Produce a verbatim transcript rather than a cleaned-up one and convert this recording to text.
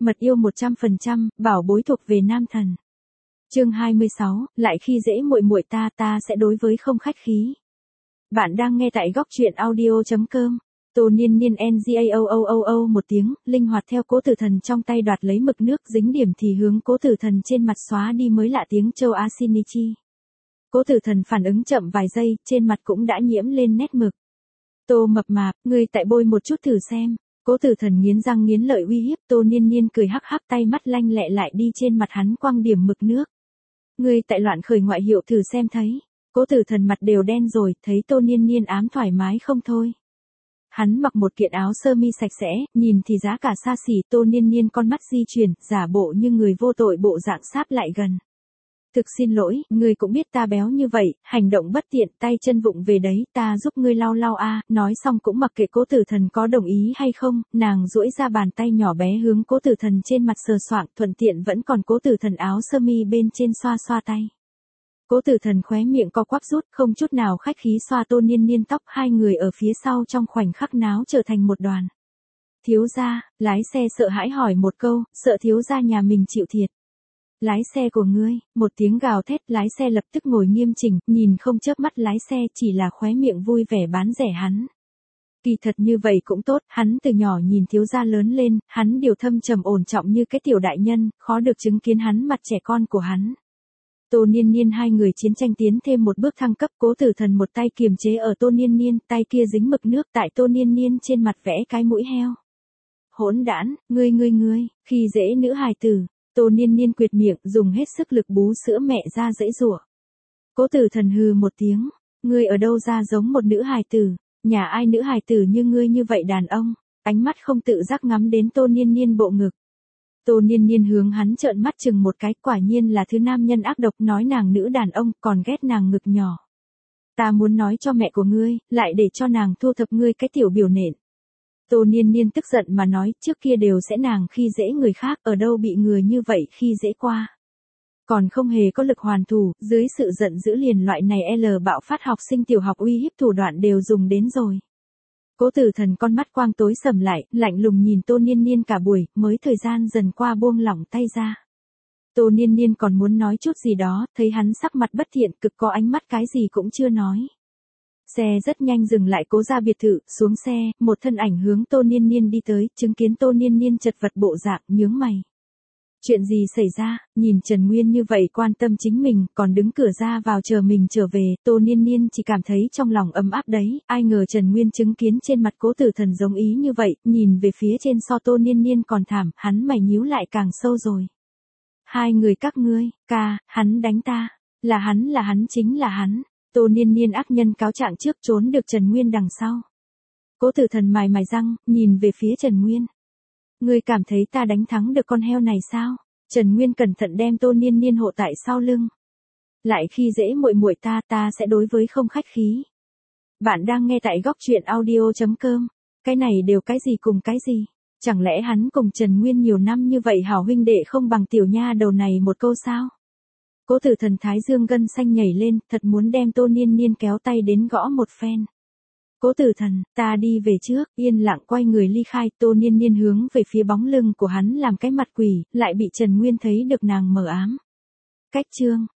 Mật yêu một trăm phần trăm, bảo bối thuộc về nam thần. Chương hai mươi sáu, lại khi dễ muội muội ta, ta sẽ đối với không khách khí. Bạn đang nghe tại góc truyện audio chấm com. Tô Niên Niên ngao một tiếng, linh hoạt theo Cố Tử Thần trong tay đoạt lấy mực nước dính điểm thì hướng Cố Tử Thần trên mặt xóa đi mới lạ tiếng châu Á Shinichi. Cố Tử Thần phản ứng chậm vài giây, trên mặt cũng đã nhiễm lên nét mực. Tô mập mạp, ngươi tại bôi một chút thử xem. Cố Tử Thần nghiến răng nghiến lợi uy hiếp. Tô Niên Niên cười hắc hắc, tay mắt lanh lẹ lại đi trên mặt hắn quăng điểm mực nước. Ngươi tại loạn khởi ngoại hiệu thử xem thấy. Cố Tử Thần mặt đều đen rồi, thấy Tô Niên Niên ám thoải mái không thôi. Hắn mặc một kiện áo sơ mi sạch sẽ, nhìn thì giá cả xa xỉ. Tô Niên Niên con mắt di chuyển, giả bộ như người vô tội bộ dạng sáp lại gần. Thực xin lỗi, ngươi cũng biết ta béo như vậy, hành động bất tiện, tay chân vụng về đấy, ta giúp ngươi lau lau a. Nói xong cũng mặc kệ Cố Tử Thần có đồng ý hay không, nàng duỗi ra bàn tay nhỏ bé hướng Cố Tử Thần trên mặt sờ soạng, thuận tiện vẫn còn Cố Tử Thần áo sơ mi bên trên xoa xoa tay. Cố Tử Thần khóe miệng co quắp rút, không chút nào khách khí xoa Tô Niên Niên tóc, hai người ở phía sau trong khoảnh khắc náo trở thành một đoàn. Thiếu gia, lái xe sợ hãi hỏi một câu, sợ thiếu gia nhà mình chịu thiệt. Lái xe của ngươi, một tiếng gào thét, lái xe lập tức ngồi nghiêm chỉnh, nhìn không chớp mắt lái xe, chỉ là khóe miệng vui vẻ bán rẻ hắn. Kỳ thật như vậy cũng tốt, hắn từ nhỏ nhìn thiếu gia lớn lên, hắn điều thâm trầm ổn trọng như cái tiểu đại nhân, khó được chứng kiến hắn mặt trẻ con của hắn. Tô Niên Niên hai người chiến tranh tiến thêm một bước thăng cấp. Cố Tử Thần một tay kiềm chế ở Tô Niên Niên, tay kia dính mực nước tại Tô Niên Niên trên mặt vẽ cái mũi heo. Hỗn đản, ngươi ngươi ngươi, khi dễ nữ hài tử. Tô Niên Niên quệt miệng, dùng hết sức lực bú sữa mẹ ra dãy giụa. Cố Tử Thần hừ một tiếng, ngươi ở đâu ra giống một nữ hài tử, nhà ai nữ hài tử như ngươi như vậy đàn ông, ánh mắt không tự giác ngắm đến Tô Niên Niên bộ ngực. Tô Niên Niên hướng hắn trợn mắt chừng một cái, quả nhiên là thứ nam nhân ác độc, nói nàng nữ đàn ông, còn ghét nàng ngực nhỏ. Ta muốn nói cho mẹ của ngươi, lại để cho nàng thu thập ngươi cái tiểu biểu nện. Tô Niên Niên tức giận mà nói, trước kia đều sẽ nàng khi dễ người khác, ở đâu bị người như vậy khi dễ qua. Còn không hề có lực hoàn thủ, dưới sự giận dữ liền loại này L bạo phát học sinh tiểu học uy hiếp thủ đoạn đều dùng đến rồi. Cố Tử Thần con mắt quang tối sầm lại, lạnh lùng nhìn Tô Niên Niên cả buổi, mới thời gian dần qua buông lỏng tay ra. Tô Niên Niên còn muốn nói chút gì đó, thấy hắn sắc mặt bất thiện, cực có ánh mắt cái gì cũng chưa nói. Xe rất nhanh dừng lại Cố gia biệt thự, xuống xe, một thân ảnh hướng Tô Niên Niên đi tới, chứng kiến Tô Niên Niên chật vật bộ dạng, nhướng mày. Chuyện gì xảy ra, nhìn Trần Nguyên như vậy quan tâm chính mình, còn đứng cửa ra vào chờ mình trở về, Tô Niên Niên chỉ cảm thấy trong lòng ấm áp đấy, ai ngờ Trần Nguyên chứng kiến trên mặt Cố Tử Thần giống ý như vậy, nhìn về phía trên so Tô Niên Niên còn thảm, hắn mày nhíu lại càng sâu rồi. Hai người các ngươi, ca, hắn đánh ta, là hắn là hắn chính là hắn. Tô Niên Niên ác nhân cáo trạng trước, trốn được Trần Nguyên đằng sau. Cố Tử Thần mài mài răng, nhìn về phía Trần Nguyên. Ngươi cảm thấy ta đánh thắng được con heo này sao? Trần Nguyên cẩn thận đem Tô Niên Niên hộ tại sau lưng. Lại khi dễ muội muội ta, ta sẽ đối với không khách khí. Bạn đang nghe tại góc truyện audio chấm com. Cái này đều cái gì cùng cái gì? Chẳng lẽ hắn cùng Trần Nguyên nhiều năm như vậy hảo huynh đệ không bằng tiểu nha đầu này một câu sao? Cố Tử Thần thái dương gân xanh nhảy lên, thật muốn đem Tô Niên Niên kéo tay đến gõ một phen. Cố Tử Thần, ta đi về trước, yên lặng quay người ly khai. Tô Niên Niên hướng về phía bóng lưng của hắn làm cái mặt quỷ, lại bị Trần Nguyên thấy được nàng mờ ám. Cách chương.